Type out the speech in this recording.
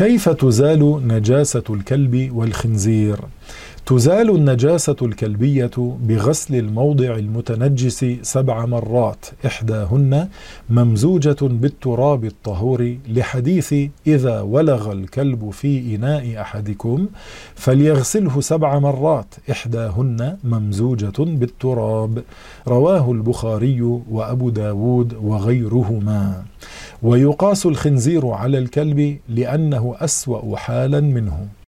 كيف تزال نجاسة الكلب والخنزير؟ تزال النجاسة الكلبية بغسل الموضع المتنجس 7 مرات، إحداهن ممزوجة بالتراب الطهور، لحديث إذا ولغ الكلب في إناء أحدكم فليغسله 7 مرات، إحداهن ممزوجة بالتراب. رواه البخاري وأبو داود وغيرهما. ويقاس الخنزير على الكلب لأنه أسوأ حالا منه.